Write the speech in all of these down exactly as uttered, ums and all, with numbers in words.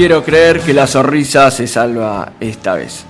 Quiero creer que la sonrisa se salva esta vez.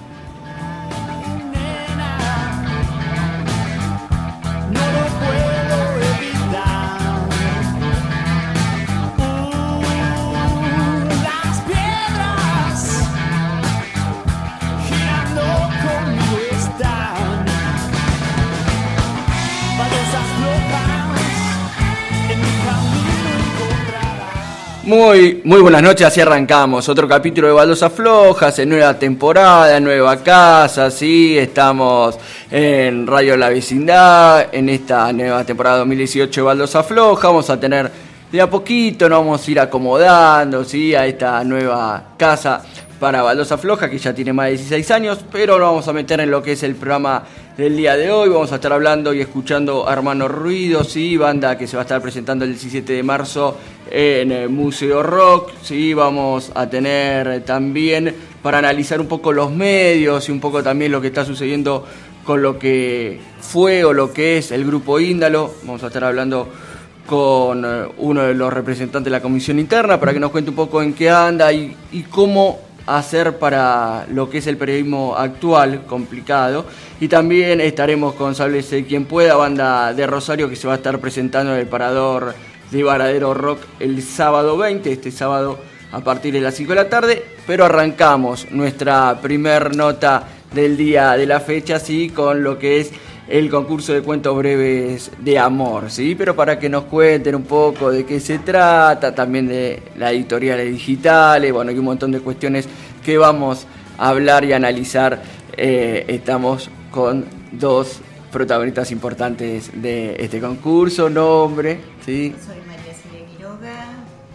Muy, muy buenas noches, así arrancamos otro capítulo de Baldosas Flojas, en nueva temporada, nueva casa, sí, estamos en Radio La Vecindad, en esta nueva temporada dos mil dieciocho de Baldosas Flojas, vamos a tener de a poquito, nos vamos a ir acomodando, sí, a esta nueva casa para Baldosas Flojas, que ya tiene más de dieciséis años, pero nos vamos a meter en lo que es el programa del día de hoy. Vamos a estar hablando y escuchando a Hermanos Ruidos, ¿sí? Banda que se va a estar presentando el diecisiete de marzo en el Museo Rock, ¿sí? Vamos a tener también para analizar un poco los medios y un poco también lo que está sucediendo con lo que fue o lo que es el Grupo Índalo. Vamos a estar hablando con uno de los representantes de la comisión interna para que nos cuente un poco en qué anda y, y cómo hacer para lo que es el periodismo actual, complicado. Y también estaremos con Sálvese Quien Pueda, banda de Rosario, que se va a estar presentando en el Parador de Varadero Rock el sábado veinte, este sábado a partir de las cinco de la tarde. Pero arrancamos nuestra primer nota del día de la fecha, sí, con lo que es el concurso de cuentos breves de amor, ¿sí? Pero para que nos cuenten un poco de qué se trata, también de las editoriales digitales, bueno, hay un montón de cuestiones que vamos a hablar y analizar. Eh, estamos con dos protagonistas importantes de este concurso. Nombre, ¿sí? Soy María Silvia Quiroga,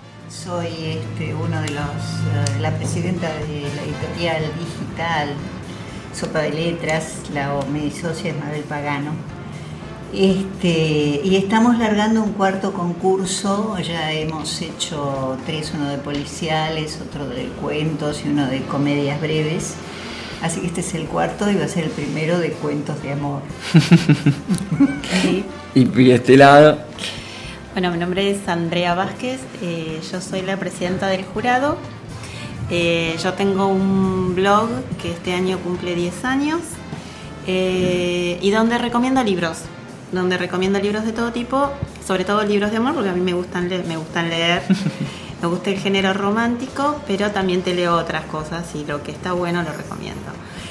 soy este, uno de los, uh, la presidenta de la editorial digital Sopa de Letras, la mi socia es Mabel Pagano. Este, y estamos largando un cuarto concurso, ya hemos hecho tres, uno de policiales, otro de cuentos y uno de comedias breves. Así que este es el cuarto y va a ser el primero de cuentos de amor. ¿Y, y de este lado? Bueno, mi nombre es Andrea Vázquez, eh, yo soy la presidenta del jurado. Eh, yo tengo un blog que este año cumple diez años eh, y donde recomiendo libros, donde recomiendo libros de todo tipo, sobre todo libros de amor, porque a mí me gustan leer, me gustan leer, me gusta el género romántico, pero también te leo otras cosas y lo que está bueno lo recomiendo.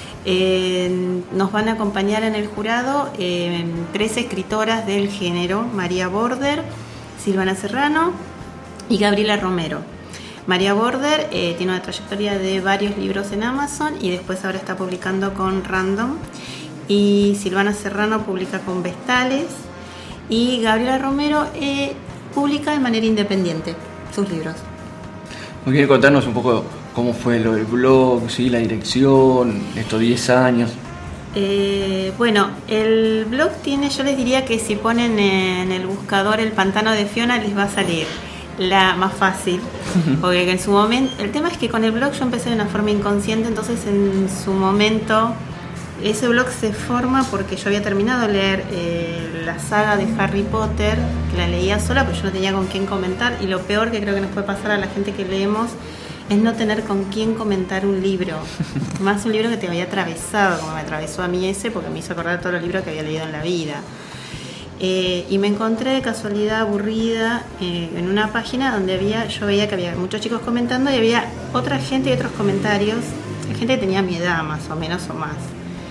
Eh, nos van a acompañar en el jurado eh, tres escritoras del género: María Border, Silvana Serrano y Gabriela Romero. María Border eh, tiene una trayectoria de varios libros en Amazon y después ahora está publicando con Random. Y Silvana Serrano publica con Vestales. Y Gabriela Romero eh, publica de manera independiente sus libros. ¿No quiere contarnos un poco cómo fue lo del blog, ¿sí? La dirección, estos diez años? Eh, bueno, el blog tiene, yo les diría que si ponen en el buscador El Pantano de Fiona les va a salir la más fácil, porque en su momento, el tema es que con el blog yo empecé de una forma inconsciente, entonces en su momento ese blog se forma porque yo había terminado de leer eh, la saga de Harry Potter, que la leía sola, pero yo no tenía con quién comentar, y lo peor que creo que nos puede pasar a la gente que leemos es no tener con quién comentar un libro, más un libro que te había atravesado, como me atravesó a mí ese, porque me hizo acordar todos los libros que había leído en la vida. Eh, y me encontré de casualidad aburrida eh, en una página donde había, yo veía que había muchos chicos comentando y había otra gente y otros comentarios, gente que tenía mi edad más o menos o más.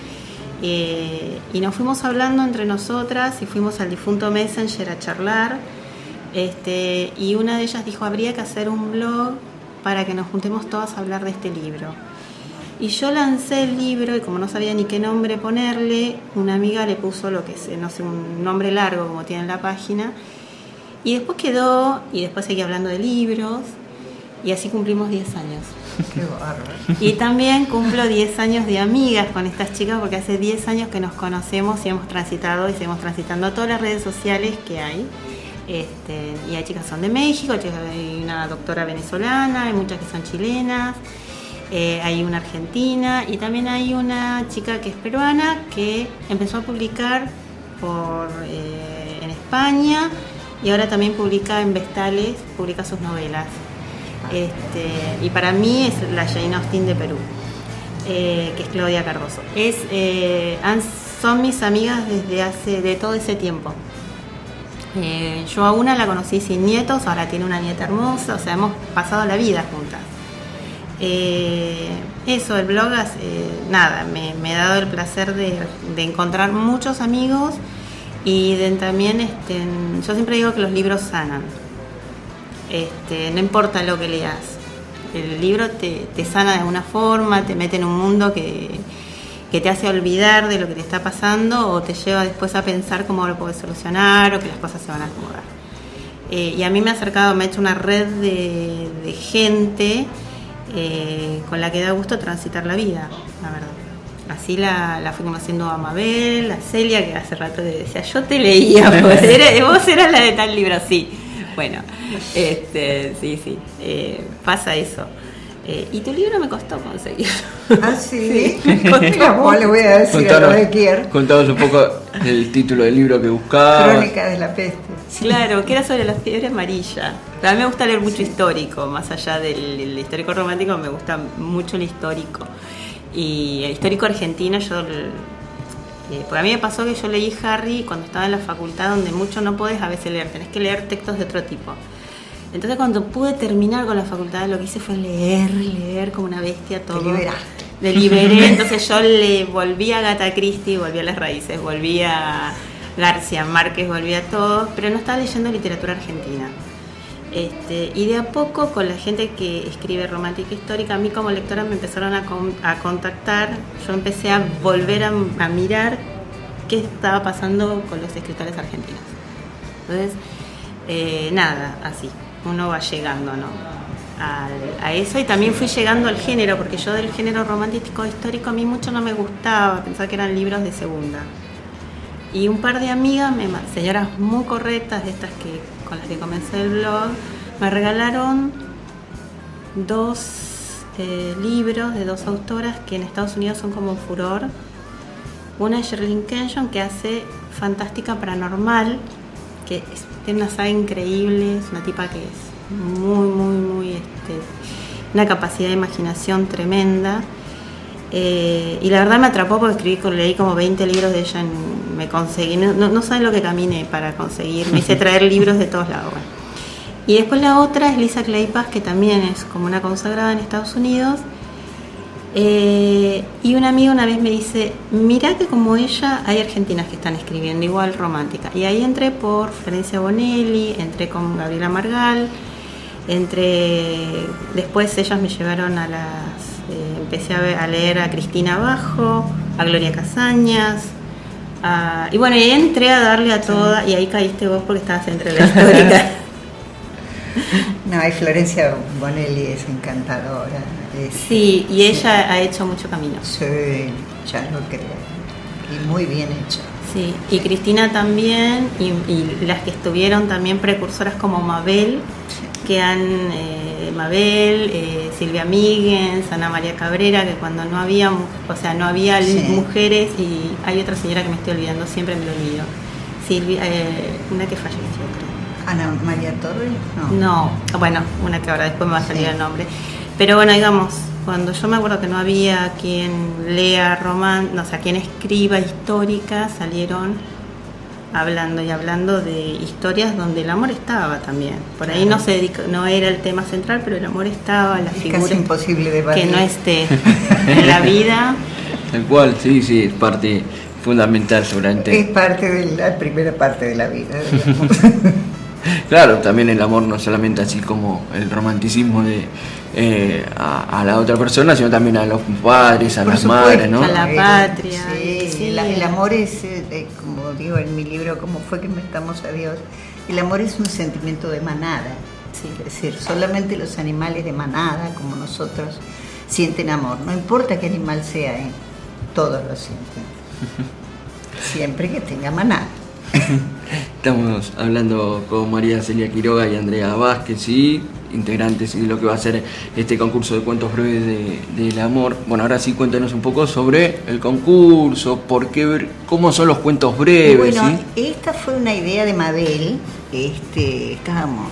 Eh, y nos fuimos hablando entre nosotras y fuimos al difunto Messenger a charlar. Este, y una de ellas dijo: habría que hacer un blog para que nos juntemos todas a hablar de este libro. Y yo lancé el libro y como no sabía ni qué nombre ponerle, una amiga le puso lo que sé, no sé, un nombre largo como tiene en la página. Y después quedó, y después seguí hablando de libros, y así cumplimos diez años. Qué bárbaro. Y también cumplo diez años de amigas con estas chicas, porque hace diez años que nos conocemos y hemos transitado y seguimos transitando todas las redes sociales que hay. Este, y hay chicas que son de México, hay una doctora venezolana, hay muchas que son chilenas. Eh, hay una argentina y también hay una chica que es peruana que empezó a publicar por, eh, en España y ahora también publica en Vestales, publica sus novelas. Este, y para mí es la Jane Austen de Perú, eh, que es Claudia Cardoso. Es, eh, han, son mis amigas desde hace de todo ese tiempo. Eh, yo a una la conocí sin nietos, ahora tiene una nieta hermosa, o sea, hemos pasado la vida juntas. Eh, eso, el blog, eh, nada, me, me ha dado el placer de, de encontrar muchos amigos y de, también, este, yo siempre digo que los libros sanan. Este, no importa lo que leas, el libro te, te sana de alguna forma, te mete en un mundo que, que te hace olvidar de lo que te está pasando o te lleva después a pensar cómo lo puedes solucionar o que las cosas se van a acomodar. Eh, y a mí me ha acercado, me ha hecho una red de, de gente eh, con la que da gusto transitar la vida, la verdad. Así la, la fui conociendo a Mabel, a Celia, que hace rato le decía, yo te leía, vos eras, vos eras la de tal libro, sí. Bueno, este, sí, sí, eh, pasa eso. Eh, y tu libro me costó conseguirlo. ¿Ah, sí? sí. ¿Cómo le voy a decir contanos, a lo que quiero? Contanos un poco el título del libro que buscabas. Crónica de la peste. Sí. Claro, que era sobre la fiebre amarilla. A mí me gusta leer mucho sí. histórico, más allá del el histórico romántico, me gusta mucho el histórico. Y el histórico argentino, yo... Eh, porque a mí me pasó que yo leí Harry cuando estaba en la facultad, donde mucho no podés a veces leer, tenés que leer textos de otro tipo. Entonces cuando pude terminar con la facultad, lo que hice fue leer, leer como una bestia todo. Te liberaste. Me liberé, entonces yo le volví a Agatha Christie, volví a las raíces, volví a García Márquez, volví a todo, pero no estaba leyendo literatura argentina. Este, y de a poco con la gente que escribe romántica histórica, a mí como lectora me empezaron a, con, a contactar, yo empecé a volver a, a mirar qué estaba pasando con los escritores argentinos. Entonces, eh, nada, así, uno va llegando, ¿no? A, a eso, y también fui llegando al género, porque yo del género romántico histórico a mí mucho no me gustaba, pensaba que eran libros de segunda. Y un par de amigas, me, señoras muy correctas, de estas que con las que comencé el blog, me regalaron dos eh, libros de dos autoras que en Estados Unidos son como furor. Una es Sherilyn Kenyon, que hace fantástica paranormal, que es, tiene una saga increíble, es una tipa que es muy, muy, muy, este, una capacidad de imaginación tremenda. Eh, y la verdad me atrapó porque escribí, leí como veinte libros de ella, en, me conseguí, no, no, no saben lo que caminé para conseguir, me hice traer libros de todos lados. Bueno. Y después la otra es Lisa Clay Paz, que también es como una consagrada en Estados Unidos, eh, y una amiga una vez me dice, mirá que como ella hay argentinas que están escribiendo igual romántica, y ahí entré por Florencia Bonelli, entré con Gabriela Margal, entré, después ellas me llevaron a las... Eh, empecé a, ver, a leer a Cristina Bajo, a Gloria Casañas, a, y bueno, y entré a darle a toda, y ahí caíste vos porque estabas entre la histórica. No, y Florencia Bonelli es encantadora. Es, sí, y ella sí. ha hecho mucho camino. Sí, ya lo creo. Y muy bien hecho. Sí, y Cristina también, y, y las que estuvieron también precursoras como Mabel, sí. que han... Eh, Mabel, eh, Silvia Míguez, Ana María Cabrera, que cuando no había, o sea, no había sí. mujeres, y hay otra señora que me estoy olvidando, siempre me lo olvido, Silvia, eh, una que falleció, creo. Ana María Torres, no. No, bueno, una que ahora después me va a salir sí. el nombre, pero bueno, digamos, cuando yo me acuerdo que no había quien lea román, no, o sea, quien escriba histórica, salieron hablando y hablando de historias donde el amor estaba también. Por ahí no se dedica, no era el tema central, pero el amor estaba, la es figura casi imposible de que no esté en la vida. Tal cual, sí, sí, es parte fundamental seguramente. Es parte de la primera parte de la vida, digamos. Claro, también el amor no solamente así como el romanticismo de eh, a, a la otra persona, sino también a los padres, a Por las supuesto, madres, ¿no? A la patria. Sí, sí. La, el amor es, eh, como digo en mi libro, ¿Cómo fue que inventamos a Dios? El amor es un sentimiento de manada. Sí. Es decir, solamente los animales de manada, como nosotros, sienten amor. No importa qué animal sea, ¿eh? Todos lo sienten. Siempre que tenga manada. Estamos hablando con María Celia Quiroga y Andrea Vázquez, ¿sí? Integrantes de lo que va a ser este concurso de cuentos breves de, del amor. Bueno, ahora sí, cuéntanos un poco sobre el concurso, por qué, cómo son los cuentos breves. Bueno, ¿sí? Esta fue una idea de Mabel. Este, estábamos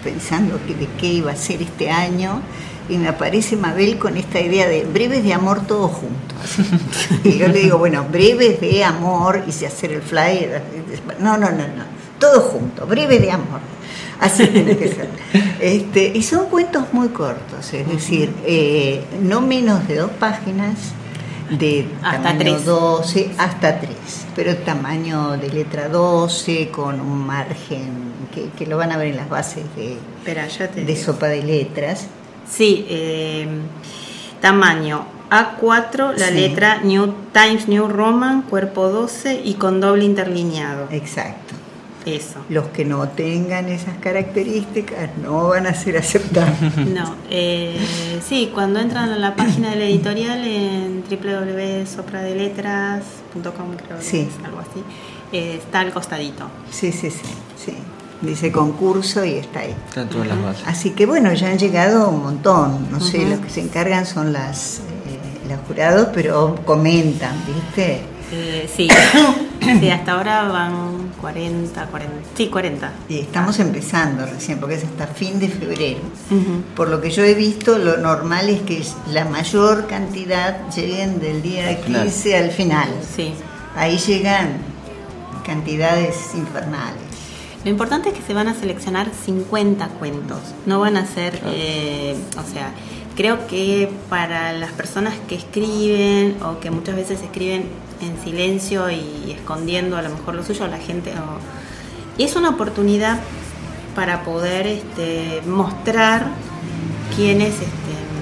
pensando que de qué iba a ser este año, y me aparece Mabel con esta idea de breves de amor todos juntos. Así. Y yo le digo, bueno, breves de amor, y se hacer el flyer. No, no, no, no, todo junto, breves de amor. Así tiene que ser. Este, y son cuentos muy cortos, es decir, eh, no menos de dos páginas, de hasta tamaño tres. doce hasta tres, pero tamaño de letra doce, con un margen que, que lo van a ver en las bases de, Espera, ya te de digo. Sopa de Letras. Sí, eh, tamaño A cuatro, la Sí. letra New Times New Roman, cuerpo doce y con doble interlineado. Exacto. Eso. Los que no tengan esas características no van a ser aceptados. No, eh, sí, cuando entran a la página de la editorial en doble u doble u doble u punto sopradeletras punto com, creo que Sí. es algo así, eh, está al costadito. Sí, sí, sí, sí. Dice concurso y está ahí. Están todas las bases. Así que bueno, ya han llegado un montón. No sé, Ujú. los que se encargan son las eh, los jurados, pero comentan, ¿viste? Eh, sí, sí, hasta ahora van cuarenta, cuarenta, sí, cuarenta. Y estamos empezando recién, porque es hasta fin de febrero. Ujú. Por lo que yo he visto, lo normal es que la mayor cantidad lleguen del día final. quince al final. Sí. Ahí llegan cantidades infernales. Lo importante es que se van a seleccionar cincuenta cuentos, no van a ser, eh, o sea, creo que para las personas que escriben o que muchas veces escriben en silencio y escondiendo a lo mejor lo suyo, la gente, o, y es una oportunidad para poder este, mostrar quién es, este,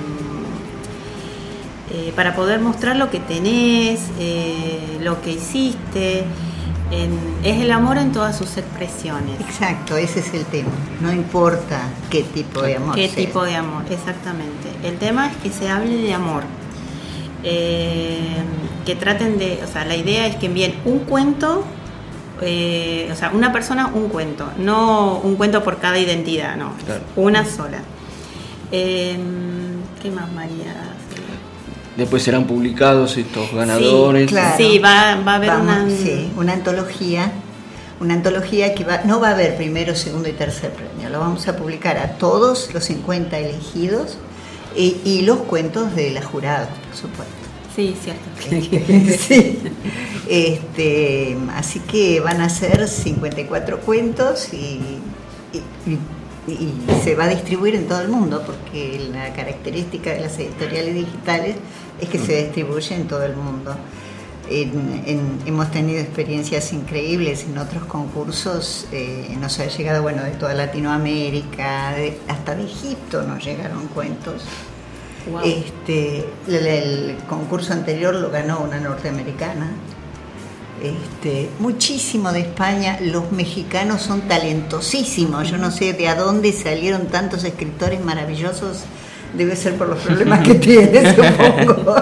eh, para poder mostrar lo que tenés, eh, lo que hiciste. En, es el amor en todas sus expresiones. Exacto, ese es el tema. No importa qué tipo de amor ¿Qué sea. tipo de amor? Exactamente. El tema es que se hable de amor. Eh, que traten de, o sea, la idea es que envíen un cuento, eh, o sea, una persona un cuento, no un cuento por cada identidad, no, Claro. una sola. Eh, ¿Qué más, María? Después serán publicados estos ganadores. claro. Sí, va, va a haber Vamos, una... sí, una antología, una antología que va, no va a haber primero, segundo y tercer premio, lo vamos a publicar a todos los cincuenta elegidos y, y los cuentos de la jurada, por supuesto. Sí, cierto. Sí. Este, así que van a ser cincuenta y cuatro cuentos y, y, y- y se va a distribuir en todo el mundo, porque la característica de las editoriales digitales es que se distribuye en todo el mundo. En- en- hemos tenido experiencias increíbles en otros concursos, eh, nos ha llegado, bueno, de toda Latinoamérica, de- hasta de Egipto nos llegaron cuentos. Wow. Este, el, el concurso anterior lo ganó una norteamericana. Este, muchísimo de España. Los mexicanos son talentosísimos. Yo no sé de a dónde salieron tantos escritores maravillosos. Debe ser por los problemas que tienen, supongo.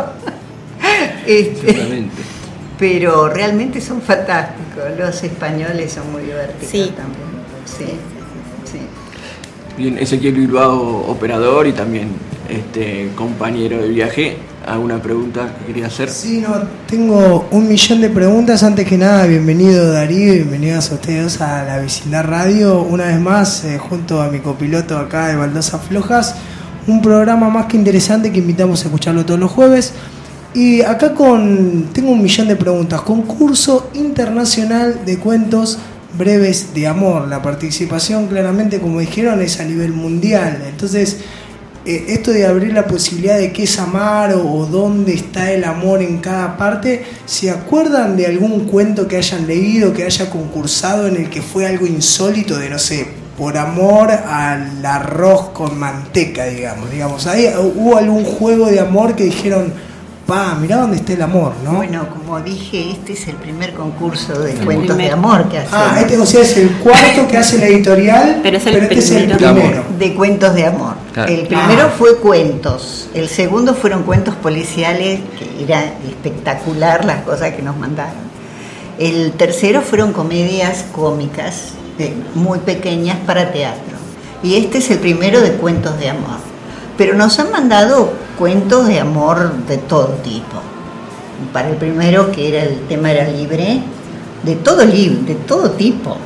Este, Exactamente. pero realmente son fantásticos. Los españoles son muy divertidos Sí. también. Sí, sí. Bien, Ezequiel Bilbao, operador y también este compañero de viaje. ¿Alguna pregunta que quería hacer? Sí, no, tengo un millón de preguntas. Antes que nada, bienvenido Darío, bienvenidos a ustedes a la Vecindad Radio. Una vez más, eh, junto a mi copiloto acá de Baldosas Flojas, un programa más que interesante que invitamos a escucharlo todos los jueves. Y acá con tengo un millón de preguntas. Concurso internacional de cuentos breves de amor. La participación, claramente, como dijeron, es a nivel mundial. Entonces, eh, esto de abrir la posibilidad de qué es amar o, o dónde está el amor en cada parte, ¿se acuerdan de algún cuento que hayan leído, que haya concursado en el que fue algo insólito de, no sé, por amor al arroz con manteca, digamos? digamos ¿hay, ¿Hubo algún juego de amor que dijeron, pa, mirá dónde está el amor, ¿no? Bueno, como dije, este es el primer concurso de El cuentos de primero. amor que hacemos. Ah, este o sea, es el cuarto que hace la editorial, Pero es el este es el primero. primero. De cuentos de amor. Claro. El primero Ah. fue cuentos, el segundo fueron cuentos policiales, que era espectacular las cosas que nos mandaron. El tercero fueron comedias cómicas, eh, muy pequeñas para teatro. Y este es el primero de cuentos de amor. Pero nos han mandado cuentos de amor de todo tipo. Para el primero, que era el tema era libre, de todo libre, de todo tipo.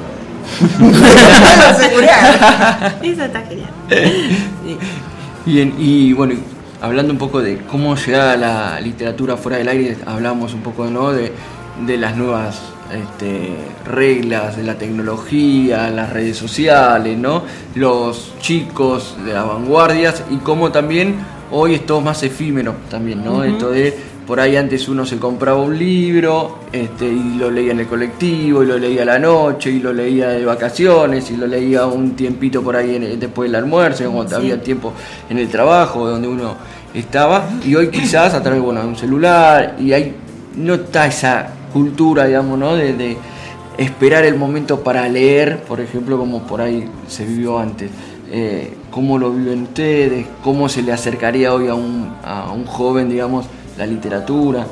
puedo asegurar. Eso está genial. Sí. Bien, y bueno, hablando un poco de cómo llega a la literatura fuera del aire, hablamos un poco, ¿no?, de, de las nuevas este, reglas de la tecnología, las redes sociales, ¿no?, los chicos de las vanguardias, y cómo también hoy es todo más efímero también, ¿no? Uh-huh. Esto de, por ahí antes uno se compraba un libro este, y lo leía en el colectivo, y lo leía a la noche, y lo leía de vacaciones, y lo leía un tiempito por ahí en, después del almuerzo, cuando sí. había tiempo en el trabajo, donde uno estaba, y hoy quizás a través, bueno, de un celular, y ahí no está esa cultura, digamos, ¿no?, de, de esperar el momento para leer, por ejemplo, como por ahí se vivió antes. Eh, ¿Cómo lo viven ustedes? ¿Cómo se le acercaría hoy a un, a un joven, digamos, la literatura?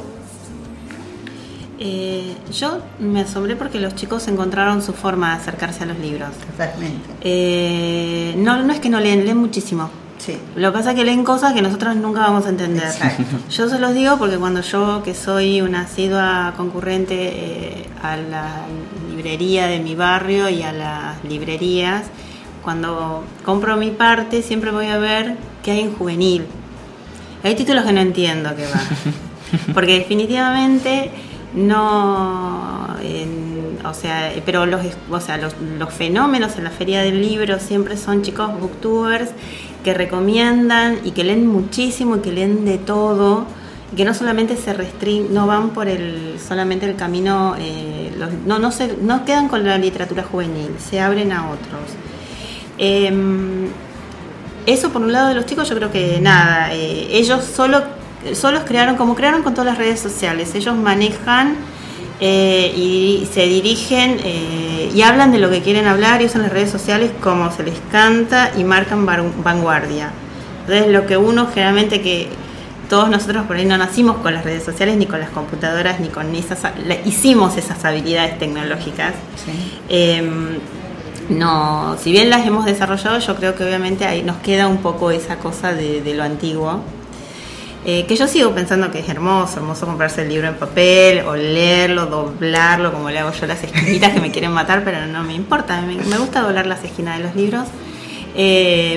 Eh, yo me asombré porque los chicos encontraron su forma de acercarse a los libros. Totalmente. Eh, no, no es que no leen, leen muchísimo. Sí. Lo que pasa es que leen cosas que nosotros nunca vamos a entender. Exacto. Yo se los digo porque cuando yo, que soy una asidua concurrente eh, a la librería de mi barrio y a las librerías, cuando compro mi parte siempre voy a ver qué hay en juvenil. Hay títulos que no entiendo qué va, porque definitivamente no, en, o sea, pero los, o sea, los, los fenómenos en la feria del libro siempre son chicos booktubers que recomiendan y que leen muchísimo y que leen de todo, y que no solamente se restringen, no van por el solamente el camino, eh, los, no no se no quedan con la literatura juvenil, se abren a otros. Eh, eso por un lado de los chicos, yo creo que nada, eh, ellos solo solos crearon, como crearon con todas las redes sociales, ellos manejan eh, y se dirigen eh, y hablan de lo que quieren hablar y usan las redes sociales como se les canta y marcan vanguardia. Entonces lo que uno generalmente, que todos nosotros por ahí no nacimos con las redes sociales ni con las computadoras ni con esas, hicimos esas habilidades tecnológicas. Sí. Eh, no, si bien las hemos desarrollado, yo creo que obviamente ahí nos queda un poco esa cosa de, de lo antiguo. Eh, que yo sigo pensando que es hermoso, hermoso comprarse el libro en papel, o leerlo, doblarlo, como le hago yo las esquinitas que me quieren matar, pero no me importa, me, me gusta doblar las esquinas de los libros. Eh,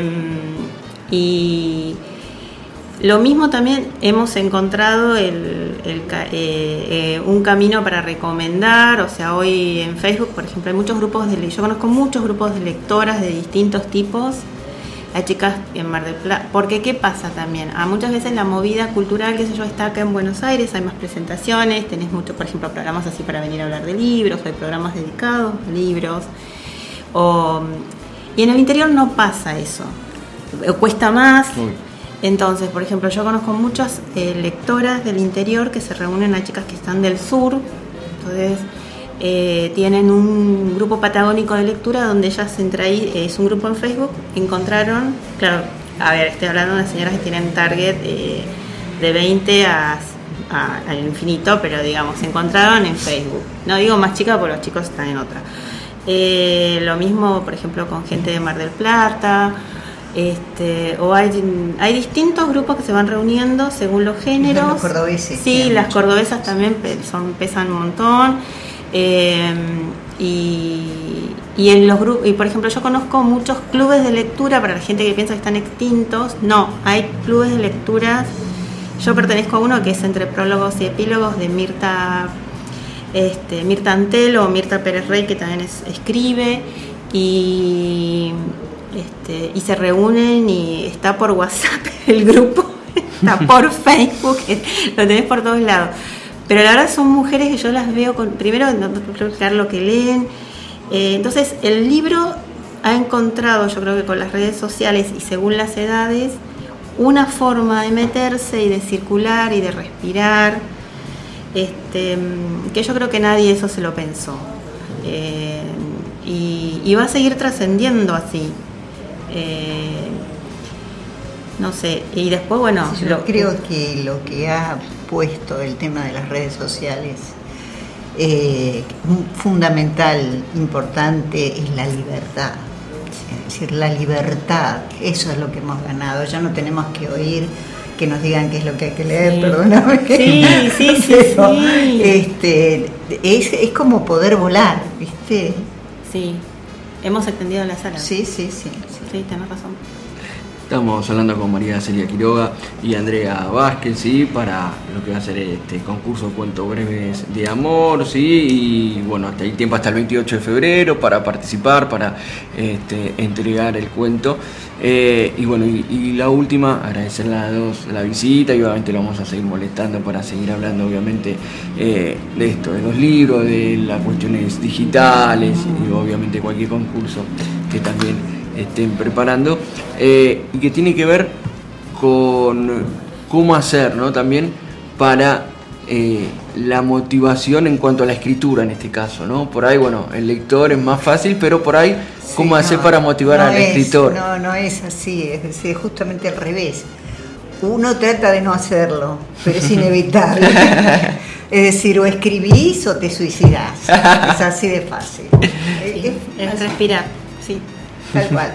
y lo mismo también hemos encontrado el, el, eh, eh, un camino para recomendar, o sea, hoy en Facebook, por ejemplo, hay muchos grupos de, yo conozco muchos grupos de lectoras de distintos tipos. Hay chicas en Mar del Plata, porque ¿qué pasa también? A muchas veces la movida cultural, qué sé yo, está acá en Buenos Aires, hay más presentaciones, tenés muchos, por ejemplo, programas así para venir a hablar de libros, hay programas dedicados a libros, o, y en el interior no pasa eso, cuesta más. Uy. Entonces, por ejemplo, yo conozco muchas eh, lectoras del interior que se reúnen, a chicas que están del sur, entonces Eh, tienen un grupo patagónico de lectura donde ellas entre ahí, eh, es un grupo en Facebook, encontraron, claro, a ver, estoy hablando de señoras que tienen target eh, de veinte a, a, al infinito, pero digamos, se encontraron en Facebook. No digo más chicas porque los chicos están en otra. Eh, lo mismo, por ejemplo, con gente de Mar del Plata, este, o hay, hay distintos grupos que se van reuniendo según los géneros. Los cordobeses. Sí, las cordobesas también son, pesan un montón. Eh, y, y en los grupos, y por ejemplo yo conozco muchos clubes de lectura para la gente que piensa que están extintos. No, hay clubes de lecturas. Yo pertenezco a uno que es entre prólogos y epílogos de Mirta este, Mirta Antelo o Mirta Pérez Rey, que también es, escribe y, este, y se reúnen, y está por WhatsApp el grupo, está por Facebook, lo tenés por todos lados. Pero la verdad son mujeres que yo las veo, con, primero, no puedo explicar lo que leen. Eh, entonces, el libro ha encontrado, yo creo que con las redes sociales y según las edades, una forma de meterse y de circular y de respirar, este, que yo creo que nadie eso se lo pensó. Eh, y, y va a seguir trascendiendo así. Eh, no sé, y después, bueno... Yo lo, creo que lo que ha puesto el tema de las redes sociales, eh, fundamental, importante, es la libertad. Es decir, la libertad, eso es lo que hemos ganado. Ya no tenemos que oír que nos digan qué es lo que hay que leer, sí. Perdóname. Sí, sí, sí, Pero, sí. Este, es, es como poder volar, ¿viste? Sí. hemos extendido la sala. Sí, sí, sí. Sí, sí, tenés razón. Estamos hablando con María Celia Quiroga y Andrea Vázquez, ¿sí? Para lo que va a ser este concurso Cuentos Breves de Amor, ¿sí? Y bueno, hasta hay tiempo hasta el veintiocho de febrero para participar, para este, entregar el cuento. Eh, y bueno, y, y la última, agradecerle a dos la visita y obviamente lo vamos a seguir molestando para seguir hablando obviamente eh, de esto, de los libros, de las cuestiones digitales y obviamente cualquier concurso que también estén preparando, eh, y que tiene que ver con cómo hacer, ¿no? También para eh, la motivación en cuanto a la escritura en este caso, ¿no? Por ahí, bueno, el lector es más fácil, pero por ahí, ¿cómo sí, hacer no, para motivar no al es, escritor? No, no es así, es decir, justamente al revés. Uno trata de no hacerlo, pero es inevitable. Es decir, o escribís o te suicidás. Es así de fácil. Sí, es, es respirar, sí. Tal cual.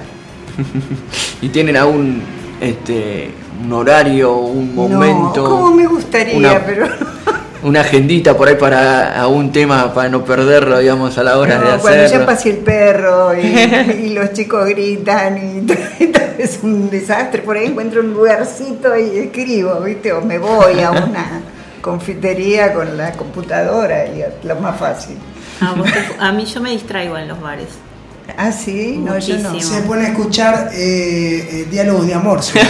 ¿Y tienen aún este, un horario, un momento? No, como me gustaría, una, pero una agendita por ahí para algún tema, para no perderlo, digamos, a la hora no, de hacerlo. Cuando ya pasé el perro y, y los chicos gritan y es un desastre, por ahí encuentro un lugarcito y escribo, ¿viste? O me voy a una confitería con la computadora y lo más fácil. A, vos te, a mí yo me distraigo en los bares. Ah, sí, no, yo no. Se pone a escuchar eh, eh, diálogos de amor. ¿Sí?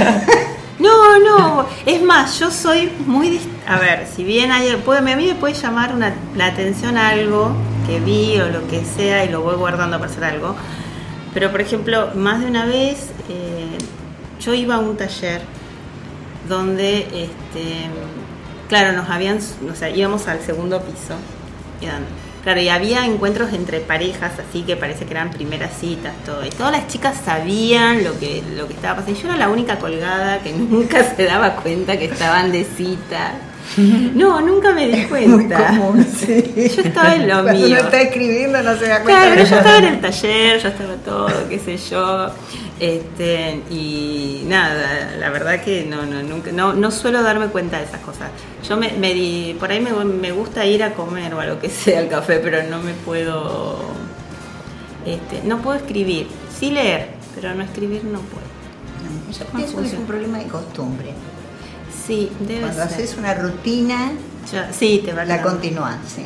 No, no, es más, yo soy muy... Dist- a ver, si bien hay, puede, a mí me puede llamar una, la atención algo que vi o lo que sea y lo voy guardando para hacer algo, pero por ejemplo, más de una vez eh, yo iba a un taller donde, este, claro, nos habían, o sea, íbamos al segundo piso, y dan, claro, y había encuentros entre parejas, así que parece que eran primeras citas, todo. Y todas las chicas sabían lo que, lo que estaba pasando. Y yo era la única colgada que nunca se daba cuenta que estaban de cita. No, nunca me di cuenta. Muy común, sí. Yo estaba en lo Cuando mío. uno está escribiendo no se da cuenta. Claro, de yo estaba en el taller, yo estaba todo, qué sé yo. Este, y nada, la verdad que no, no, nunca, no, no suelo darme cuenta de esas cosas. Yo me, me di, por ahí me, me gusta ir a comer o a lo que sea al café, pero no me puedo, este, no puedo escribir, sí leer, pero no escribir no puedo. No, yo pienso que es un problema de costumbre. Sí, debe Cuando ser. haces una rutina, Ya, sí, te va la a continúas, sí.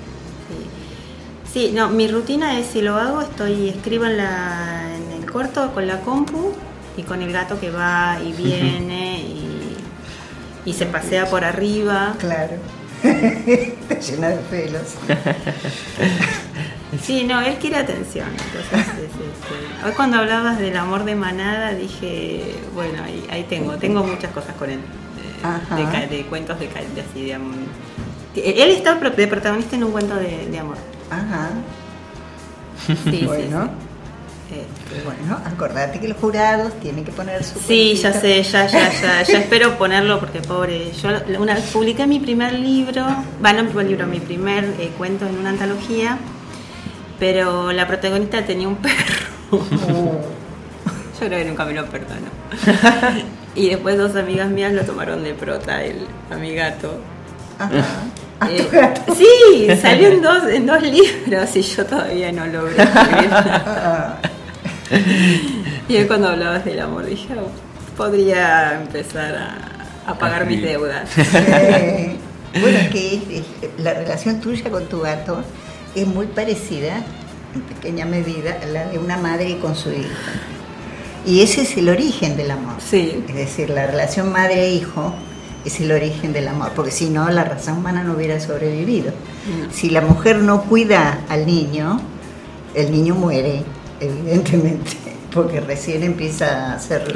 Sí. Sí, no, mi rutina es, si lo hago, estoy, escribo en, la, en el corto con la compu y con el gato que va y viene y, y se pasea por arriba. Claro. Está llena de pelos. Sí, no, él quiere atención. Entonces, es, este, hoy cuando hablabas del amor de manada dije, bueno, ahí, ahí tengo, tengo muchas cosas con él. De, de, de cuentos de, de así de amor. Él está de protagonista en un cuento de, de amor. Ajá. Sí, bueno. Sí, sí. Este, bueno, acordate que los jurados tienen que poner su Sí, cuentito. ya sé, ya, ya, ya, ya espero ponerlo porque pobre. Yo una vez publiqué mi primer libro, bueno, no mi primer libro, mi primer eh, cuento en una antología, pero la protagonista tenía un perro. Uh. Yo creo que nunca me lo perdono. Y después dos amigas mías lo tomaron de prota, el a mi gato. Ajá. ¿A Eh, tu gato? sí, salió en dos, en dos libros y yo todavía no logré escribir nada. Y hoy cuando hablabas del amor dije, oh, podría empezar a, a pagar mis deudas. Eh, bueno, es que es, es, la relación tuya con tu gato es muy parecida, en pequeña medida, a la de una madre con su hijo. Y ese es el origen del amor. Sí. Es decir, la relación madre-hijo es el origen del amor, porque si no, la raza humana no hubiera sobrevivido. No. Si la mujer no cuida al niño, el niño muere, evidentemente, porque recién empieza a ser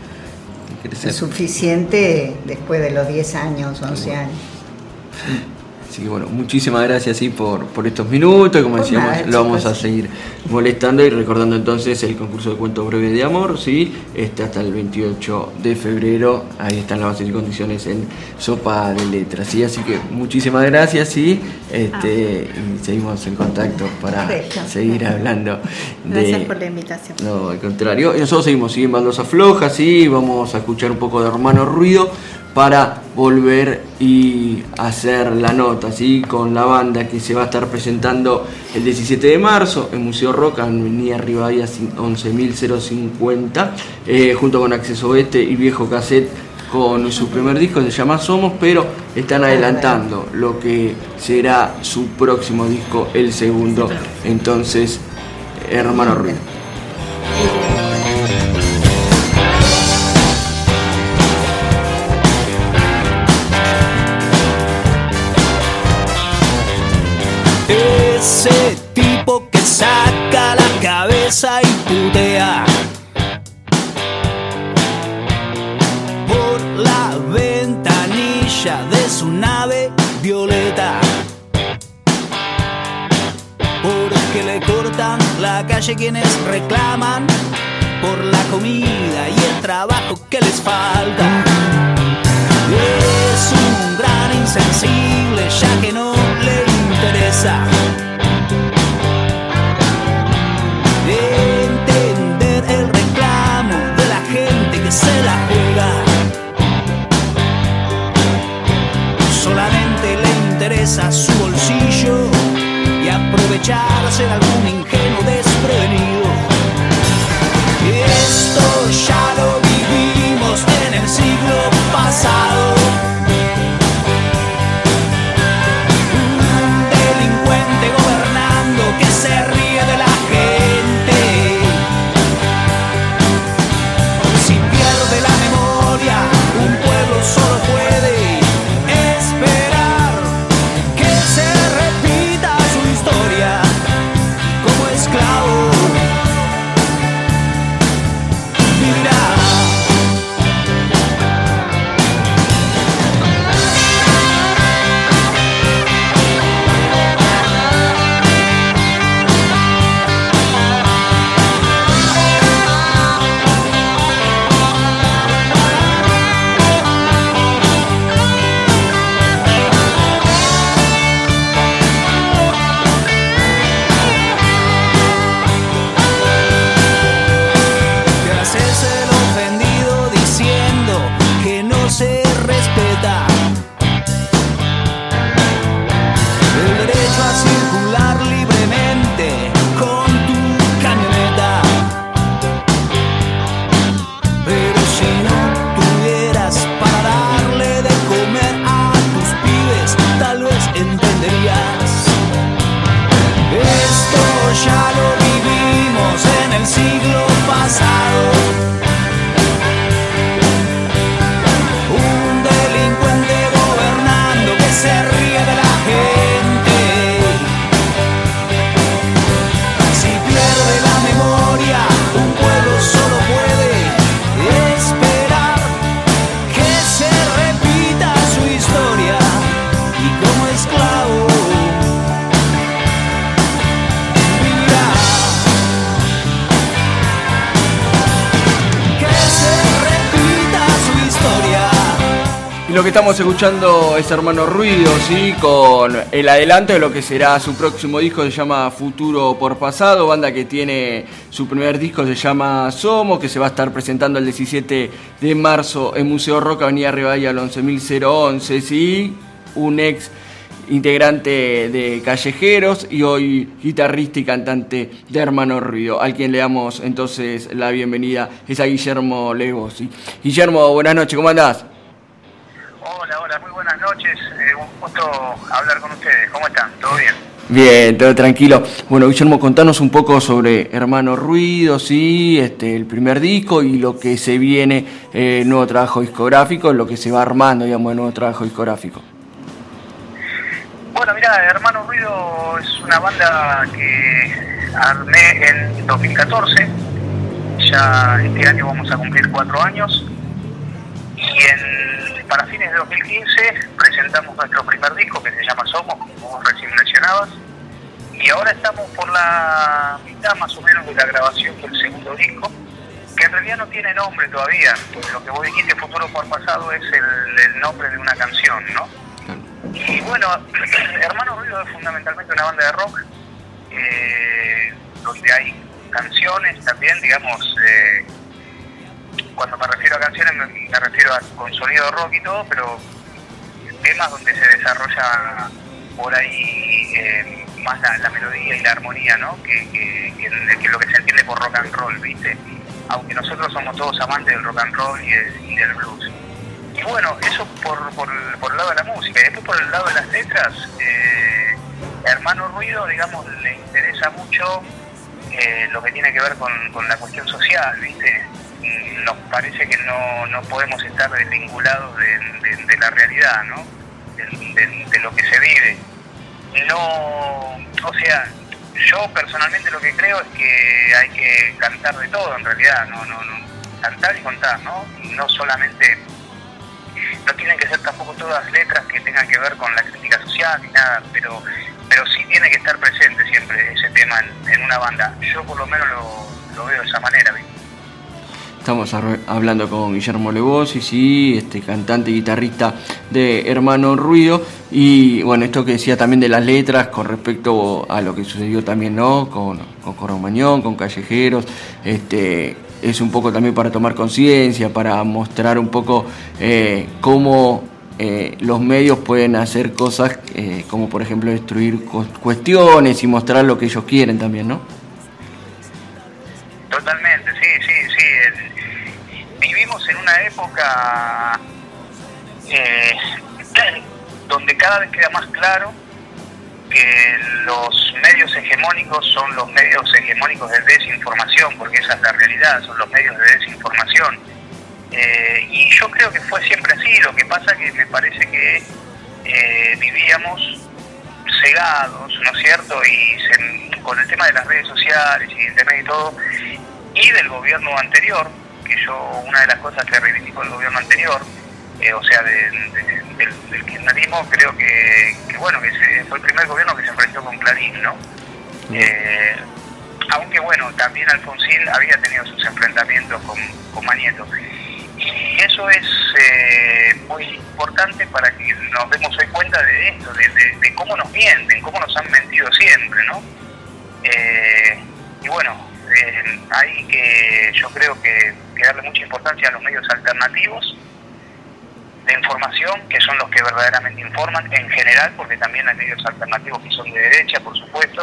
suficiente después de los diez años, once años. Así que bueno, muchísimas gracias sí, por, por estos minutos, como por decíamos, nada, lo chicos. vamos a seguir molestando y recordando entonces el concurso de cuentos breves de amor, sí, este hasta el veintiocho de febrero, ahí están las bases y condiciones en Sopa de Letras, ¿sí? Así que muchísimas gracias, sí, este, ah. y seguimos en contacto para Perfecto. seguir hablando. Gracias de, por la invitación. No, al contrario, y nosotros seguimos, sí, en Baldosa Floja, sí, vamos a escuchar un poco de Hermano Ruido para volver y hacer la nota, ¿sí? Con la banda que se va a estar presentando el diecisiete de marzo en Museo Rock, en Avenida Rivadavia once mil cincuenta, eh, junto con Acceso Oeste y Viejo Cassette, con su primer disco, se llama Somos, pero están adelantando lo que será su próximo disco, el segundo. Entonces, Hermano Ruido. Ese tipo que saca la cabeza y putea por la ventanilla de su nave violeta, porque le cortan la calle quienes reclaman por la comida y el trabajo que les falta. Es un gran insensible ya que no le interesa entender el reclamo de la gente que se la juega. Solamente le interesa su bolsillo y aprovecharse de algún ingenuo desprevenido. Esto ya lo vivimos en el siglo pasado. Un delincuente gobernando que se ríe de la gente. Si pierde la memoria, un pueblo solo puede esperar que se repita su historia como esclavo. Lo que estamos escuchando es Hermano Ruido, ¿sí? Con el adelanto de lo que será su próximo disco, se llama Futuro por Pasado, banda que tiene su primer disco, se llama Somos, que se va a estar presentando el diecisiete de marzo en Museo Rock, Avenida Rivadavia once mil once, ¿sí? Un ex integrante de Callejeros y hoy guitarrista y cantante de Hermano Ruido, al quien le damos entonces la bienvenida, es a Guillermo Legos, ¿sí? Guillermo, buenas noches, ¿cómo andás? Hola, hola, muy buenas noches, eh, un gusto hablar con ustedes, ¿cómo están? ¿Todo bien? Bien, todo tranquilo. Bueno, Guillermo, contanos un poco sobre Hermano Ruido, sí, este, el primer disco y lo que se viene, eh, nuevo trabajo discográfico, lo que se va armando, digamos, el nuevo trabajo discográfico. Bueno, mira, Hermano Ruido es una banda que armé en dos mil catorce, ya este año vamos a cumplir cuatro años, y en para fines de dos mil quince presentamos nuestro primer disco que se llama Somos, como vos recién mencionabas, y ahora estamos por la mitad más o menos de la grabación del segundo disco, que en realidad no tiene nombre todavía. Lo que vos dijiste, Futuro por Pasado, es el, el nombre de una canción, ¿no? Y bueno, Hermano Ruido es fundamentalmente una banda de rock, eh, donde hay canciones también, digamos, eh, cuando me refiero a canciones me, me refiero a con sonido rock y todo, pero temas donde se desarrolla por ahí eh, más la, la melodía y la armonía, ¿no? Que, que, que, que lo que se entiende por rock and roll, ¿viste? Aunque nosotros somos todos amantes del rock and roll y, el, y del blues. Y bueno, eso por, por, por el lado de la música. Y después por el lado de las letras, eh, Hermano Ruido, digamos, le interesa mucho eh, lo que tiene que ver con, con la cuestión social, ¿viste? Nos parece que no, no podemos estar desvinculados de, de, de la realidad, ¿no? De, de, de lo que se vive. No, o sea, yo personalmente lo que creo es que hay que cantar de todo en realidad, no, no, no, cantar y contar, ¿no? No solamente, no tienen que ser tampoco todas letras que tengan que ver con la crítica social ni nada, pero, pero sí tiene que estar presente siempre ese tema en, en una banda. Yo por lo menos lo, lo veo de esa manera, ¿viste? Estamos hablando con Guillermo Lebosi, sí, este cantante y guitarrista de Hermano Ruido, y bueno, esto que decía también de las letras con respecto a lo que sucedió también, ¿no? Con, con Cromañón, con Callejeros, este, es un poco también para tomar conciencia, para mostrar un poco eh, cómo eh, los medios pueden hacer cosas eh, como por ejemplo destruir cuestiones y mostrar lo que ellos quieren también, ¿no? Totalmente, sí, sí, sí. El, vivimos en una época eh, donde cada vez queda más claro que los medios hegemónicos son los medios hegemónicos de desinformación, porque esa es la realidad, son los medios de desinformación. Eh, y yo creo que fue siempre así, lo que pasa que me parece que eh, vivíamos cegados, ¿no es cierto? Y se, con el tema de las redes sociales y internet y todo, y del gobierno anterior, que yo, una de las cosas que reivindico del gobierno anterior, eh, o sea, de, de, del, del kirchnerismo, creo que, que bueno, que se, fue el primer gobierno que se enfrentó con Clarín, ¿no? Eh, aunque bueno, también Alfonsín había tenido sus enfrentamientos con, con Manieto. Y eso es eh, muy importante para que nos demos hoy cuenta de esto, de, de, de cómo nos mienten, cómo nos han mentido siempre, ¿no? Eh, y bueno, eh, hay que, yo creo que, que darle mucha importancia a los medios alternativos de información, que son los que verdaderamente informan en general, porque también hay medios alternativos que son de derecha, por supuesto.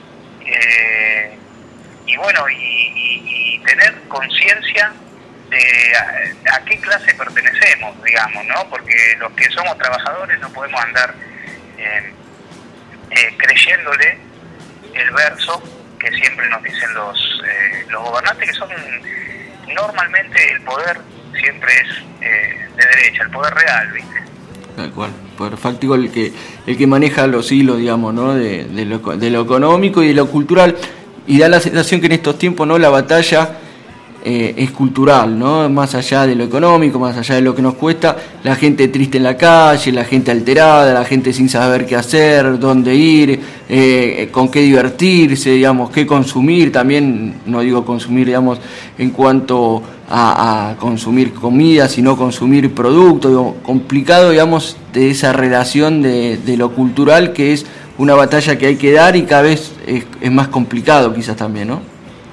Eh, y bueno, y, y, y tener conciencia de a, a qué clase pertenecemos, digamos, ¿no? Porque los que somos trabajadores no podemos andar eh, eh, creyéndole el verso que siempre nos dicen los eh, los gobernantes, que son normalmente el poder siempre es eh, de derecha, el poder real, ¿viste? Tal cual, el poder fáctico, el que el que maneja los hilos, digamos, ¿no? De, de, lo, de lo económico y de lo cultural, y da la sensación que en estos tiempos, ¿no? La batalla Eh, es cultural, ¿no? Más allá de lo económico, más allá de lo que nos cuesta, la gente triste en la calle, la gente alterada, la gente sin saber qué hacer, dónde ir, eh, con qué divertirse, digamos, qué consumir, también no digo consumir, digamos, en cuanto a, a consumir comida, sino consumir productos, digo, complicado, digamos, de esa relación de, de lo cultural, que es una batalla que hay que dar y cada vez es, es más complicado quizás también, ¿no?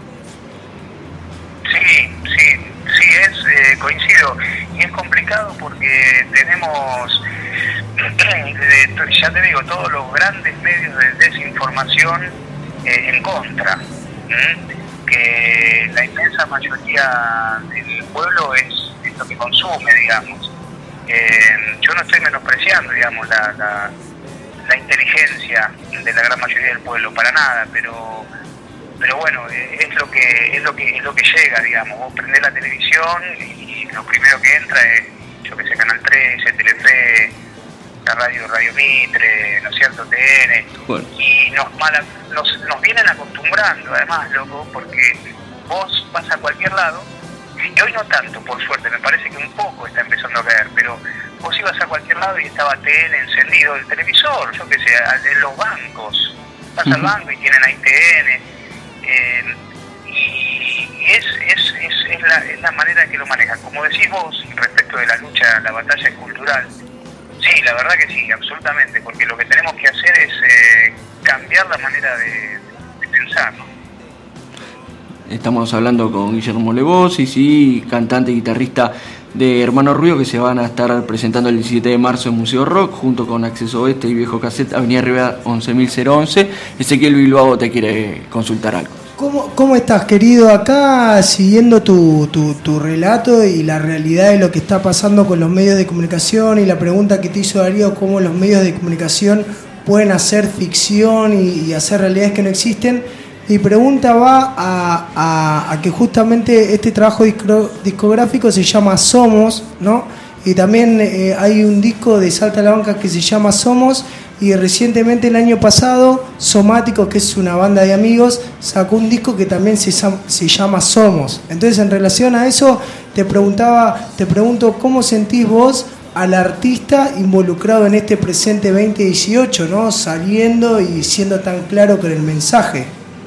Coincido, y es complicado porque tenemos, ya te digo, todos los grandes medios de desinformación eh, en contra, ¿eh? Que la inmensa mayoría del pueblo es, es lo que consume, digamos. Eh, yo no estoy menospreciando, digamos, la, la, la inteligencia de la gran mayoría del pueblo, para nada, pero pero bueno, es lo que es lo que es lo que llega, digamos. Vos prendés la televisión y lo primero que entra es, yo que sé, Canal trece, Telefe, la radio Radio Mitre, ¿no es cierto?, T N, bueno. Y nos, mala, nos nos vienen acostumbrando, además, loco, porque vos vas a cualquier lado, y hoy no tanto, por suerte, me parece que un poco está empezando a caer, pero vos ibas a cualquier lado y estaba T N encendido, el televisor, yo que sé, en los bancos, vas uh-huh. al banco y tienen ahí T N. Eh, y es, es, es, es, la, es la manera en que lo manejan. Como decís vos, respecto de la lucha, la batalla cultural, sí, la verdad que sí, absolutamente, porque lo que tenemos que hacer es eh, cambiar la manera de, de pensar, ¿no? Estamos hablando con Guillermo Lebosi, sí, cantante y guitarrista de Hermano Ruido, que se van a estar presentando el diecisiete de marzo en Museo Rock, junto con Acceso Oeste y Viejo Cassette, Avenida Rivera once mil once. Ezequiel Bilbao te quiere consultar algo. ¿Cómo, ¿Cómo estás, querido? Acá siguiendo tu, tu, tu relato y la realidad de lo que está pasando con los medios de comunicación, y la pregunta que te hizo Darío, cómo los medios de comunicación pueden hacer ficción y, y hacer realidades que no existen. Mi pregunta va a, a, a que justamente este trabajo disco, discográfico se llama Somos, ¿no? Y también eh, hay un disco de Salta a la Banca que se llama Somos, y recientemente el año pasado Somático, que es una banda de amigos, sacó un disco que también se, se llama Somos. Entonces, en relación a eso, te preguntaba, te pregunto, ¿cómo sentís vos al artista involucrado en este presente veinte dieciocho, ¿no? Saliendo y siendo tan claro con el mensaje.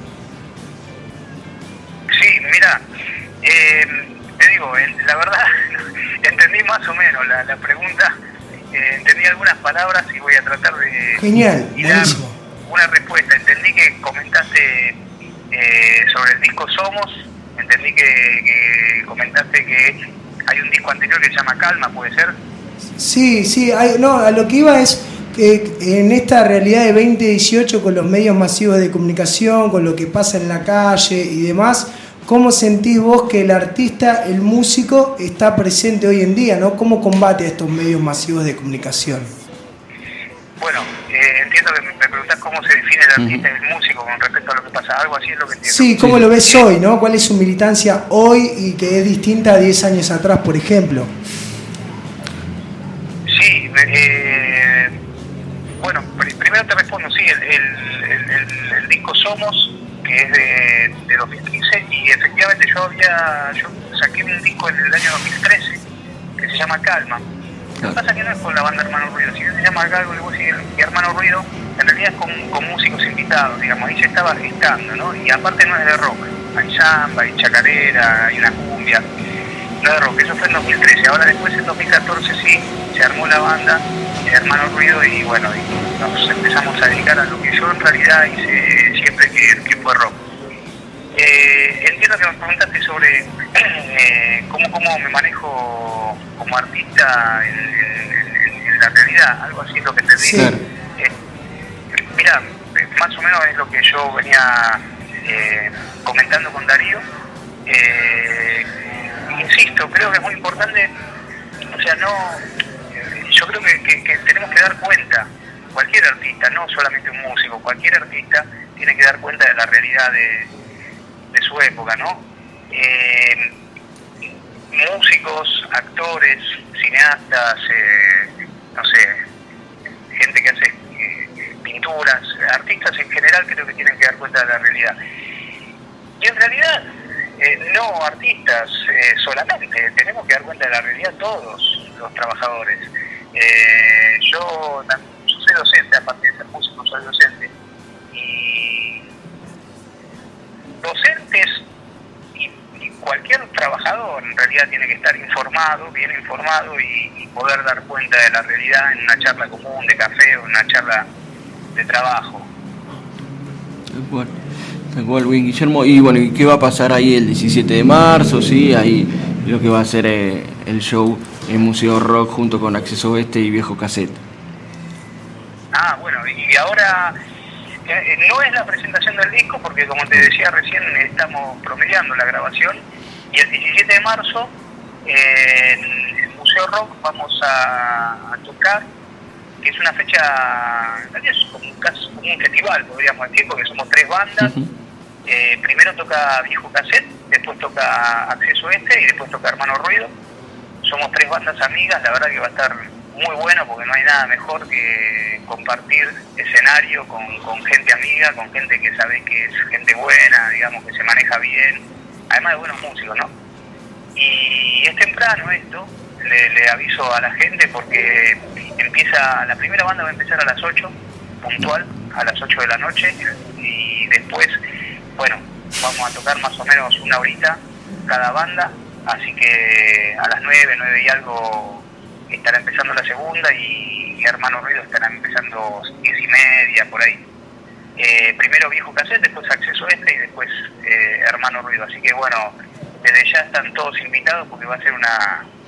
Sí, mira, eh, te digo, la verdad, entendí más o menos la, la pregunta. Eh, entendí algunas palabras y voy a tratar de Genial, y dar buenísimo. una respuesta. Entendí que comentaste eh, sobre el disco Somos, entendí que, que comentaste que hay un disco anterior que se llama Calma, ¿puede ser? Sí, sí, hay, no, a lo que iba es que en esta realidad de veinte dieciocho, con los medios masivos de comunicación, con lo que pasa en la calle y demás, ¿cómo sentís vos que el artista, el músico, está presente hoy en día, ¿no? ¿Cómo combate a estos medios masivos de comunicación? Bueno, eh, entiendo que me preguntás cómo se define el artista y el músico con respecto a lo que pasa. Algo así es lo que entiendo. Sí, ¿cómo lo ves hoy, no? ¿Cuál es su militancia hoy y que es distinta a diez años atrás, por ejemplo? Sí, eh, bueno, pr- primero te respondo, sí, el, el, el, el, el disco Somos, que es de, de dos mil quince, y efectivamente yo había yo saqué un disco en el año dos mil trece que se llama Calma. Lo que pasa es que no es con la banda Hermano Ruido, si se llama algo y Hermano Ruido, en realidad es con, con músicos invitados, digamos, ahí se estaba gestando, ¿no? Y aparte no es de rock, hay samba, hay chacarera, hay una cumbia, no es de rock, eso fue en dos mil trece. Ahora después en dos mil catorce sí, se armó la banda Hermano Ruido y bueno, y nos empezamos a dedicar a lo que yo en realidad hice siempre que, que fue rock. Eh, entiendo que me preguntaste sobre eh, cómo, cómo me manejo como artista en, en, en, en la realidad, algo así es lo que te Sí. digo. Eh, mira, más o menos es lo que yo venía eh, comentando con Darío. Eh, insisto, creo que es muy importante, o sea, no, yo creo que, que, que tenemos que dar cuenta, cualquier artista, no solamente un músico, cualquier artista tiene que dar cuenta de la realidad de, de su época, ¿no? Eh, músicos, actores, cineastas, eh, no sé, gente que hace eh, pinturas, artistas en general creo que tienen que dar cuenta de la realidad. Y en realidad, eh, no artistas eh, solamente, tenemos que dar cuenta de la realidad todos los trabajadores. Eh, yo, yo soy docente, aparte de ser músico, soy docente. Y docentes y, y cualquier trabajador en realidad tiene que estar informado, bien informado y, y poder dar cuenta de la realidad en una charla común de café o en una charla de trabajo. Bueno, tal cual, bien, Guillermo. Y bueno, ¿y qué va a pasar ahí el diecisiete de marzo? Sí, ahí lo que va a ser eh, el show en Museo Rock junto con Acceso Oeste y Viejo Cassette. Ah, bueno, y ahora eh, no es la presentación del disco porque, como te decía recién, estamos promediando la grabación, y el diecisiete de marzo eh, en el Museo Rock vamos a, a tocar, que es una fecha, es como, casi como un festival, podríamos decir, porque somos tres bandas. Uh-huh. eh, primero toca Viejo Cassette, después toca Acceso Este y después toca Hermano Ruido. Somos tres bandas amigas, la verdad que va a estar muy bueno porque no hay nada mejor que compartir escenario con, con gente amiga, con gente que sabe que es gente buena, digamos, que se maneja bien, además de buenos músicos, ¿no? Y es temprano esto, le, le aviso a la gente porque empieza, la primera banda va a empezar a las ocho, puntual, a las ocho de la noche, y después, bueno, vamos a tocar más o menos una horita cada banda. Así que a las nueve, nueve y algo estará empezando la segunda y Hermano Ruido estará empezando diez y media, por ahí. Eh, primero Viejo Cassette, después Acceso Este y después eh, Hermano Ruido. Así que bueno, desde ya están todos invitados porque va a ser una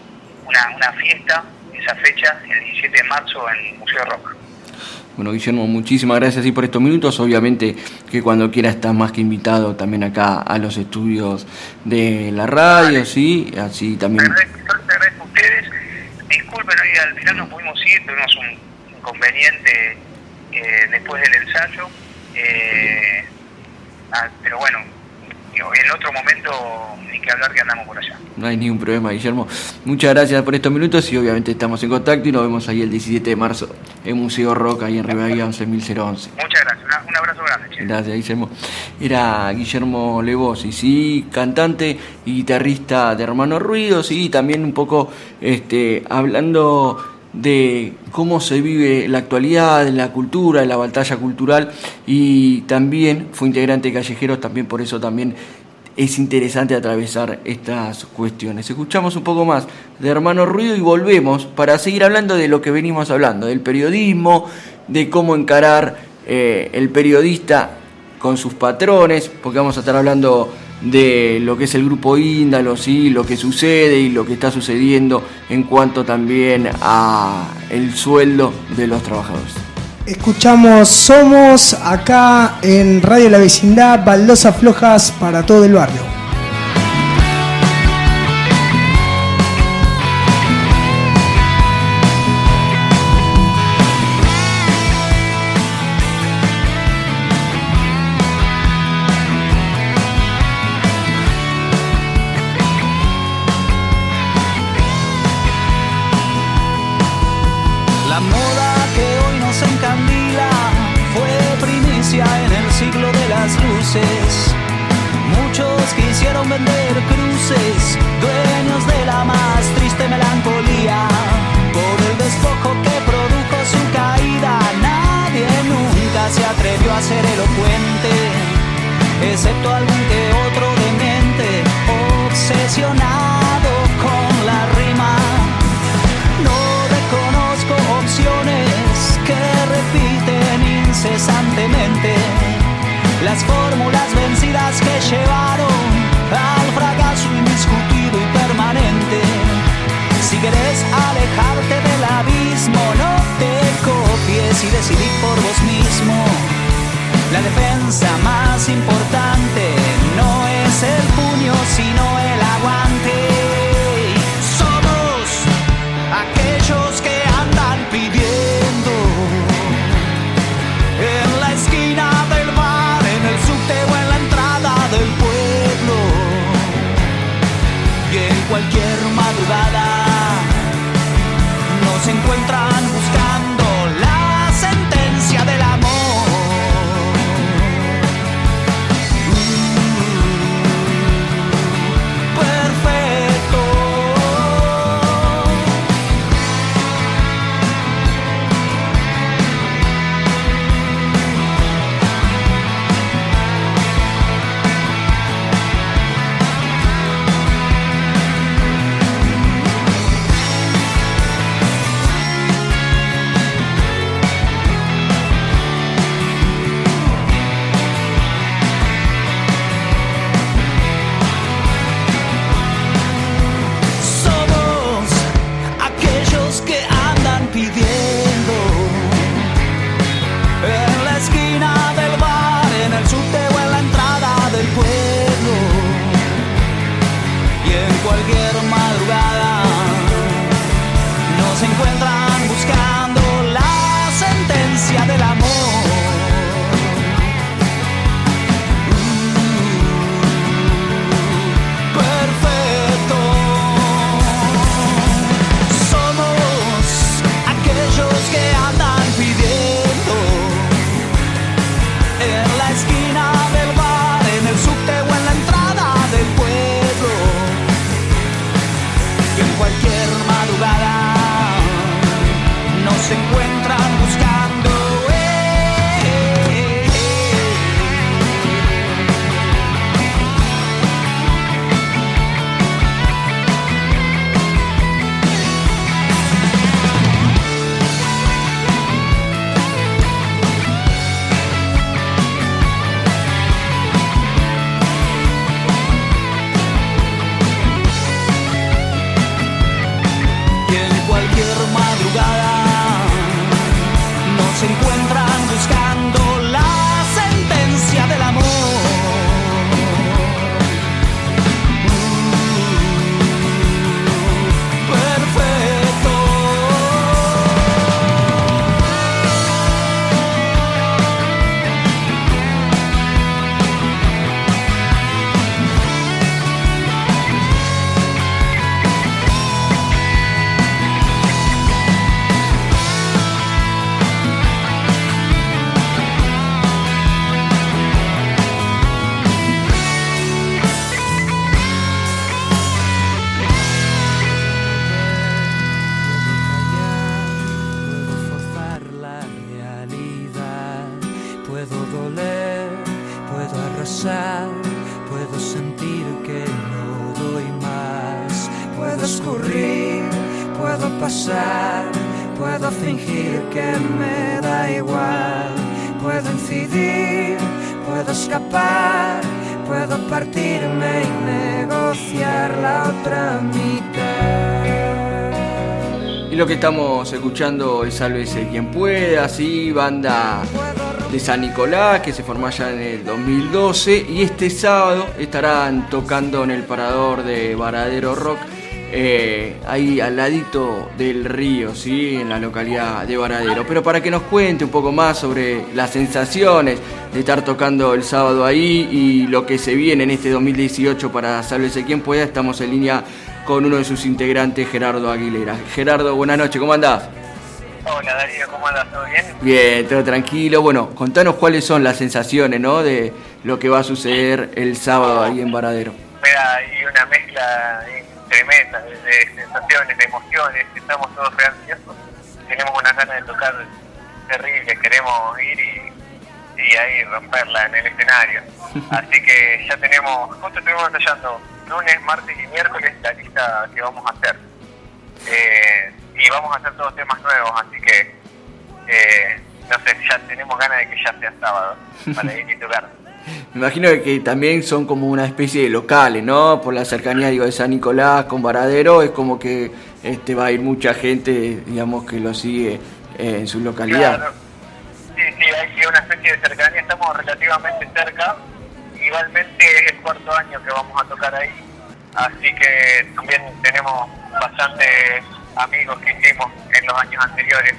una, una fiesta, esa fecha, el diecisiete de marzo en Museo Rock. Bueno, Guillermo, muchísimas gracias y por estos minutos. Obviamente que cuando quiera estás más que invitado también acá a los estudios de la radio, ¿sí? Así también. Te agradezco, te agradezco a ustedes. Disculpen, hoy al final no pudimos ir, tuvimos un inconveniente eh, después del ensayo. Eh, ah, pero bueno, en otro momento ni que hablar que andamos por allá. No hay ningún problema, Guillermo. Muchas gracias por estos minutos y obviamente estamos en contacto y nos vemos ahí el diecisiete de marzo en Museo Rock, ahí en Rivadavia once mil once. Muchas gracias, Una, un abrazo grande, che. Gracias, Guillermo. Era Guillermo Levosi, sí, cantante y guitarrista de Hermanos Ruidos y también un poco este, hablando de cómo se vive la actualidad, la cultura, la batalla cultural, y también fue integrante de Callejeros, también por eso también es interesante atravesar estas cuestiones. Escuchamos un poco más de Hermanos Ruido y volvemos para seguir hablando de lo que venimos hablando, del periodismo, de cómo encarar eh, el periodista con sus patrones, porque vamos a estar hablando de lo que es el grupo Índalo, ¿sí? Lo que sucede y lo que está sucediendo en cuanto también a el sueldo de los trabajadores. Escuchamos Somos acá en Radio La Vecindad, Baldosas Flojas para todo el barrio. Muchos quisieron vender cruces, dueños de la más triste melancolía, por el despojo que produjo su caída. Nadie nunca se atrevió a ser elocuente, excepto algún que otro demente, obsesionado con la rima. No reconozco opciones que repiten incesantemente las fórmulas vencidas que llevaron al fracaso indiscutido y permanente. Si querés alejarte del abismo, no te copies y decidí por vos mismo. La defensa más importante no es el puño, sino el aguante. Somos aquellos que andan pidiendo en la esquina del bar, en el subte o en la entrada del pueblo, y en cualquier madrugada nos encuentran buscando la sentencia del amor. respirar, puedo sentir que no doy más. Puedo escurrir, puedo pasar, puedo fingir que me da igual. Puedo incidir, puedo escapar, puedo partirme y negociar la otra mitad. Y lo que estamos escuchando es Sálvese quien pueda, sí, banda de San Nicolás que se formó allá en el dos mil doce, y este sábado estarán tocando en el Parador de Varadero Rock, eh, ahí al ladito del río, sí, en la localidad de Varadero. Pero para que nos cuente un poco más sobre las sensaciones de estar tocando el sábado ahí y lo que se viene en este dos mil dieciocho para Sálvese quien pueda, estamos en línea con uno de sus integrantes, Gerardo Aguilera. Gerardo, buenas noches, ¿cómo andás? Hola Darío, ¿cómo andas? ¿Todo bien? Bien, todo tranquilo. Bueno, contanos cuáles son las sensaciones, ¿no?, de lo que va a suceder el sábado ahí en Varadero. Mira, hay una mezcla tremenda de, de sensaciones, de emociones, estamos todos re ansiosos, tenemos unas ganas de tocar terribles, queremos ir y, y ahí romperla en el escenario. Así que ya tenemos, justo estuvimos ensayando lunes, martes y miércoles la lista que vamos a hacer. Eh, y vamos a hacer todos temas nuevos, así que eh, no sé, ya tenemos ganas de que ya sea sábado para ir y tocar. Me imagino que también son como una especie de locales, ¿no? Por la cercanía, digo, de San Nicolás con Varadero, es como que este va a ir mucha gente, digamos, que lo sigue eh, en su localidad. Claro. Sí, sí, hay una especie de cercanía, estamos relativamente cerca. Igualmente es el cuarto año que vamos a tocar ahí, así que también tenemos bastantes amigos que hicimos en los años anteriores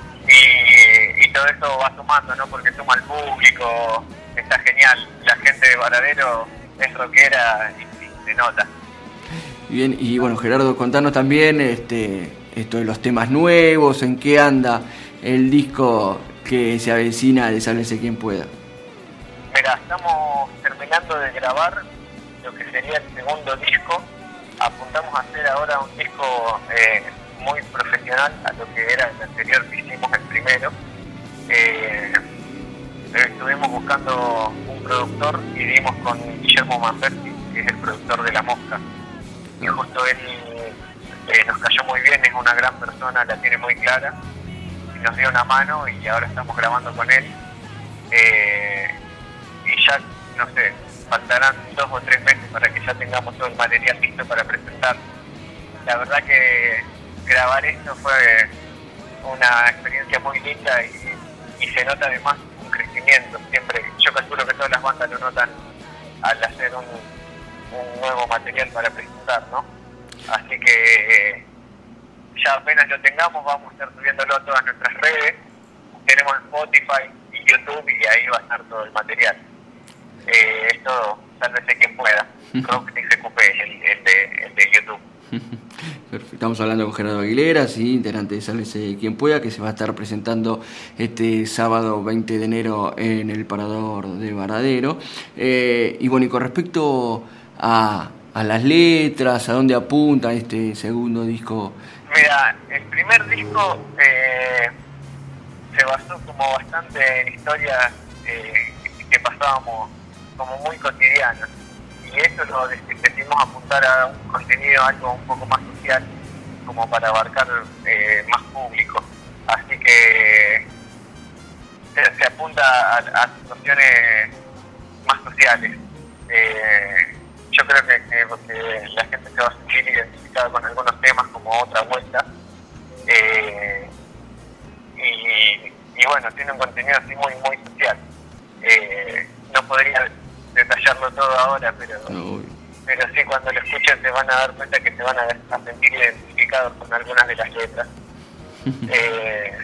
y, y todo eso va sumando, ¿no? Porque suma el público, está genial, la gente de Varadero es rockera y, y se nota. Bien, y bueno, Gerardo, contanos también este, esto de los temas nuevos, en qué anda el disco que se avecina de Sálvese quien pueda. Mira, estamos terminando de grabar lo que sería el segundo disco. Apuntamos a hacer ahora un disco eh, muy profesional a lo que era el anterior que hicimos, el primero. Eh, estuvimos buscando un productor y dimos con Guillermo Manferti, que es el productor de La Mosca. Y justo él eh, nos cayó muy bien, es una gran persona, la tiene muy clara. Y nos dio una mano y ahora estamos grabando con él. Eh, y ya, no sé, faltarán dos o tres meses para que ya tengamos todo el material listo para presentar. La verdad que grabar esto fue una experiencia muy linda y, y se nota además un crecimiento. Siempre, yo calculo que todas las bandas lo notan al hacer un, un nuevo material para presentar, ¿no? Así que eh, ya apenas lo tengamos vamos a estar subiéndolo a todas nuestras redes. Tenemos Spotify y YouTube y ahí va a estar todo el material. Eh, es todo, Sálvese quien pueda. Rock T C Q P, el, el, de, el de YouTube. Perfecto. Estamos hablando con Gerardo Aguilera, sí, integrante de Sálvese quien pueda, que se va a estar presentando este sábado veinte de enero en el Parador de Varadero. Eh, y bueno, y con respecto a, a las letras, a dónde apunta este segundo disco. Mira, el primer disco eh, se basó como bastante en historias eh, que pasábamos como muy cotidianas, y eso lo decidimos apuntar a un contenido algo un poco más social, como para abarcar eh, más público, así que se, se apunta a, a situaciones más sociales. Eh, yo creo que, que, que la gente se va a sentir identificada con algunos temas como Otra Vuelta, eh, y, y bueno, tiene un contenido así muy muy social. Eh, no podría detallarlo todo ahora, pero no. Pero sí, cuando lo escuchen se van a dar cuenta que se van a, a sentir identificados con algunas de las letras. eh,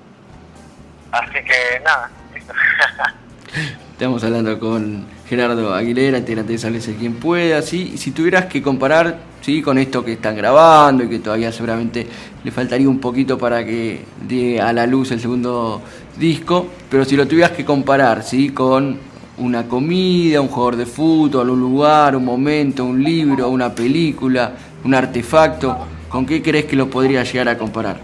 así que nada, eso. Estamos hablando con Gerardo Aguilera, integrante de Sálvese quien pueda, ¿sí? Si tuvieras que comparar, ¿sí?, con esto que están grabando y que todavía seguramente le faltaría un poquito para que dé a la luz el segundo disco, pero si lo tuvieras que comparar, ¿sí?, con una comida, un jugador de fútbol, un lugar, un momento, un libro, una película, un artefacto, ¿con qué crees que lo podría llegar a comparar?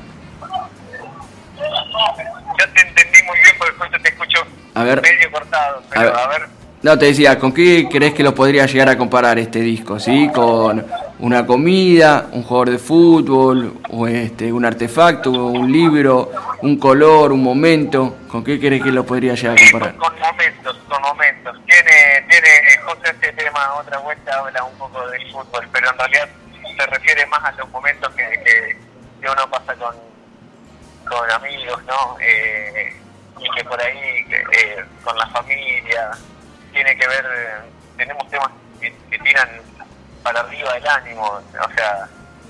Yo te entendí muy bien porque justo te escucho a ver, medio cortado, pero a ver, a ver No, te decía, ¿con qué crees que lo podría llegar a comparar este disco? ¿Sí? ¿Con una comida, un jugador de fútbol, o este, un artefacto, un libro, un color, un momento? ¿Con qué crees que lo podría llegar a comparar? Con, con momentos, con momentos. Tiene, tiene, José, este tema, otra vuelta, habla un poco del fútbol, pero en realidad se refiere más a los momentos que, que, que uno pasa con, con amigos, ¿no? Eh, y que por ahí, eh, con la familia, tiene que ver, tenemos temas que, que tiran para arriba el ánimo, o sea,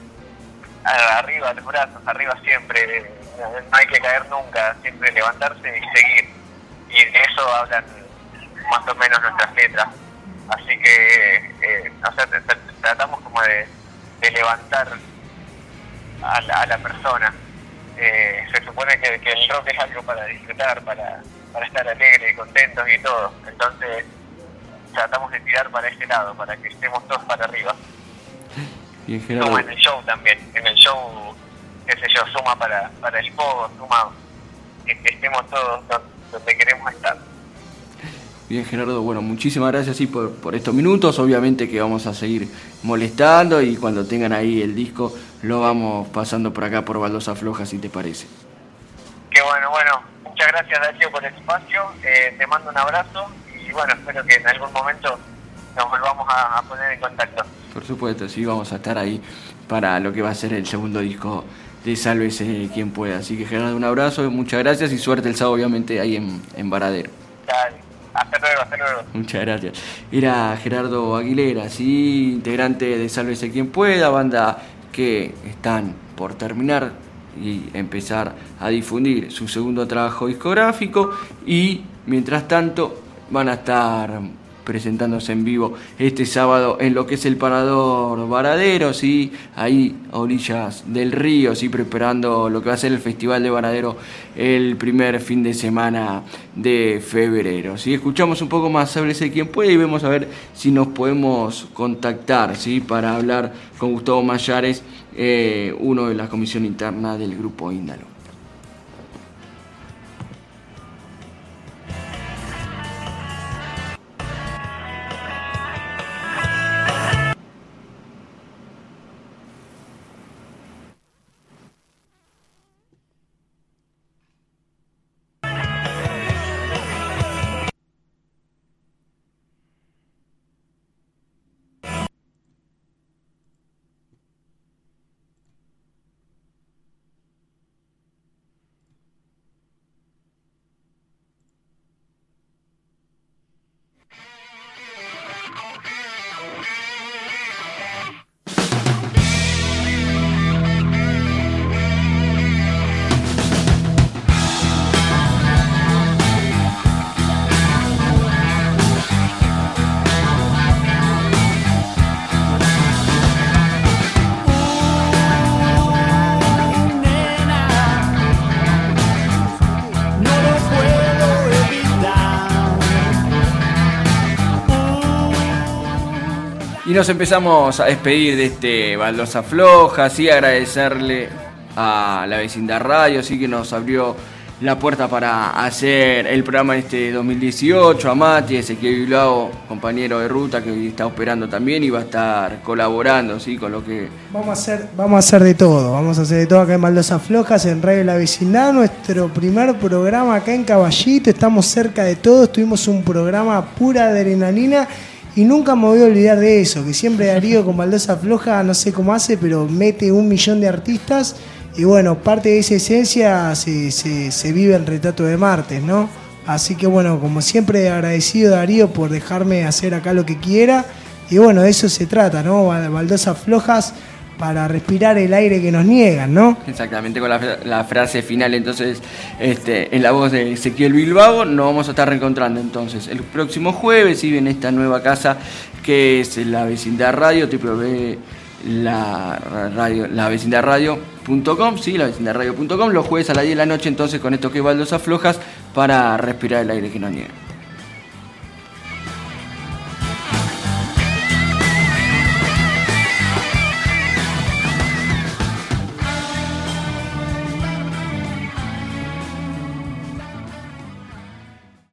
arriba los brazos, arriba siempre, no hay que caer nunca, siempre levantarse y seguir, y de eso hablan más o menos nuestras letras, así que, eh, o sea, tratamos como de, de levantar a la, a la persona. Eh, se supone que, que el rock es algo para disfrutar, para, para estar alegres, contentos y todo, entonces tratamos de tirar para ese lado, para que estemos todos para arriba. Bien, Gerardo. Suma en el show también, en el show, qué sé yo, suma para, para el pogo, suma que, que estemos todos donde queremos estar. Bien, Gerardo, bueno, muchísimas gracias sí, por, por estos minutos. Obviamente que vamos a seguir molestando y cuando tengan ahí el disco lo vamos pasando por acá por Baldosa Floja, si te parece. Qué bueno, bueno, muchas gracias, Darío, por el espacio, eh, te mando un abrazo y bueno, espero que en algún momento nos volvamos a, a poner en contacto. Por supuesto, sí, vamos a estar ahí para lo que va a ser el segundo disco de Sálvese quien pueda. Así que, Gerardo, un abrazo, muchas gracias y suerte el sábado, obviamente, ahí en, en Varadero. Dale. Hasta luego, hasta luego. Muchas gracias. Era Gerardo Aguilera, ¿sí? Integrante de Sálvese quien pueda, banda que están por terminar y empezar a difundir su segundo trabajo discográfico y mientras tanto van a estar presentándose en vivo este sábado en lo que es el Parador Varadero, ¿sí? Ahí a orillas del río, ¿sí? Preparando lo que va a ser el Festival de Varadero el primer fin de semana de febrero, ¿sí? Escuchamos un poco más sobre ese quien puede y vemos a ver si nos podemos contactar, ¿sí? Para hablar con Gustavo Mayares, eh, uno de la comisión interna del Grupo Índalo. Y nos empezamos a despedir de este Baldosa Floja, sí, agradecerle a la Vecindad Radio, sí, que nos abrió la puerta para hacer el programa en este dos mil dieciocho, a Mati, Ezequiel Bilbao, compañero de ruta que hoy está operando también y va a estar colaborando, sí, con lo que... Vamos a hacer, vamos a hacer de todo, vamos a hacer de todo acá en Baldosa Flojas, en Radio La Vecindad, nuestro primer programa acá en Caballito, estamos cerca de todo, tuvimos un programa pura adrenalina. Y nunca me voy a olvidar de eso, que siempre Darío con Baldosa Floja, no sé cómo hace, pero mete un millón de artistas. Y bueno, parte de esa esencia se, se, se vive el Retrato de Martes, ¿no? Así que bueno, como siempre agradecido Darío por dejarme hacer acá lo que quiera. Y bueno, de eso se trata, ¿no? Baldosa Flojas para respirar el aire que nos niegan, ¿no? Exactamente, con la, la frase final, entonces, este, en la voz de Ezequiel Bilbao, nos vamos a estar reencontrando entonces el próximo jueves, y en esta nueva casa que es la Vecindad Radio, doble u doble u doble u punto la radio, la vecindad radio punto com, sí, la vecindad radio punto com, los jueves a las diez de la noche, entonces con esto que Baldosa Flojas para respirar el aire que nos niega.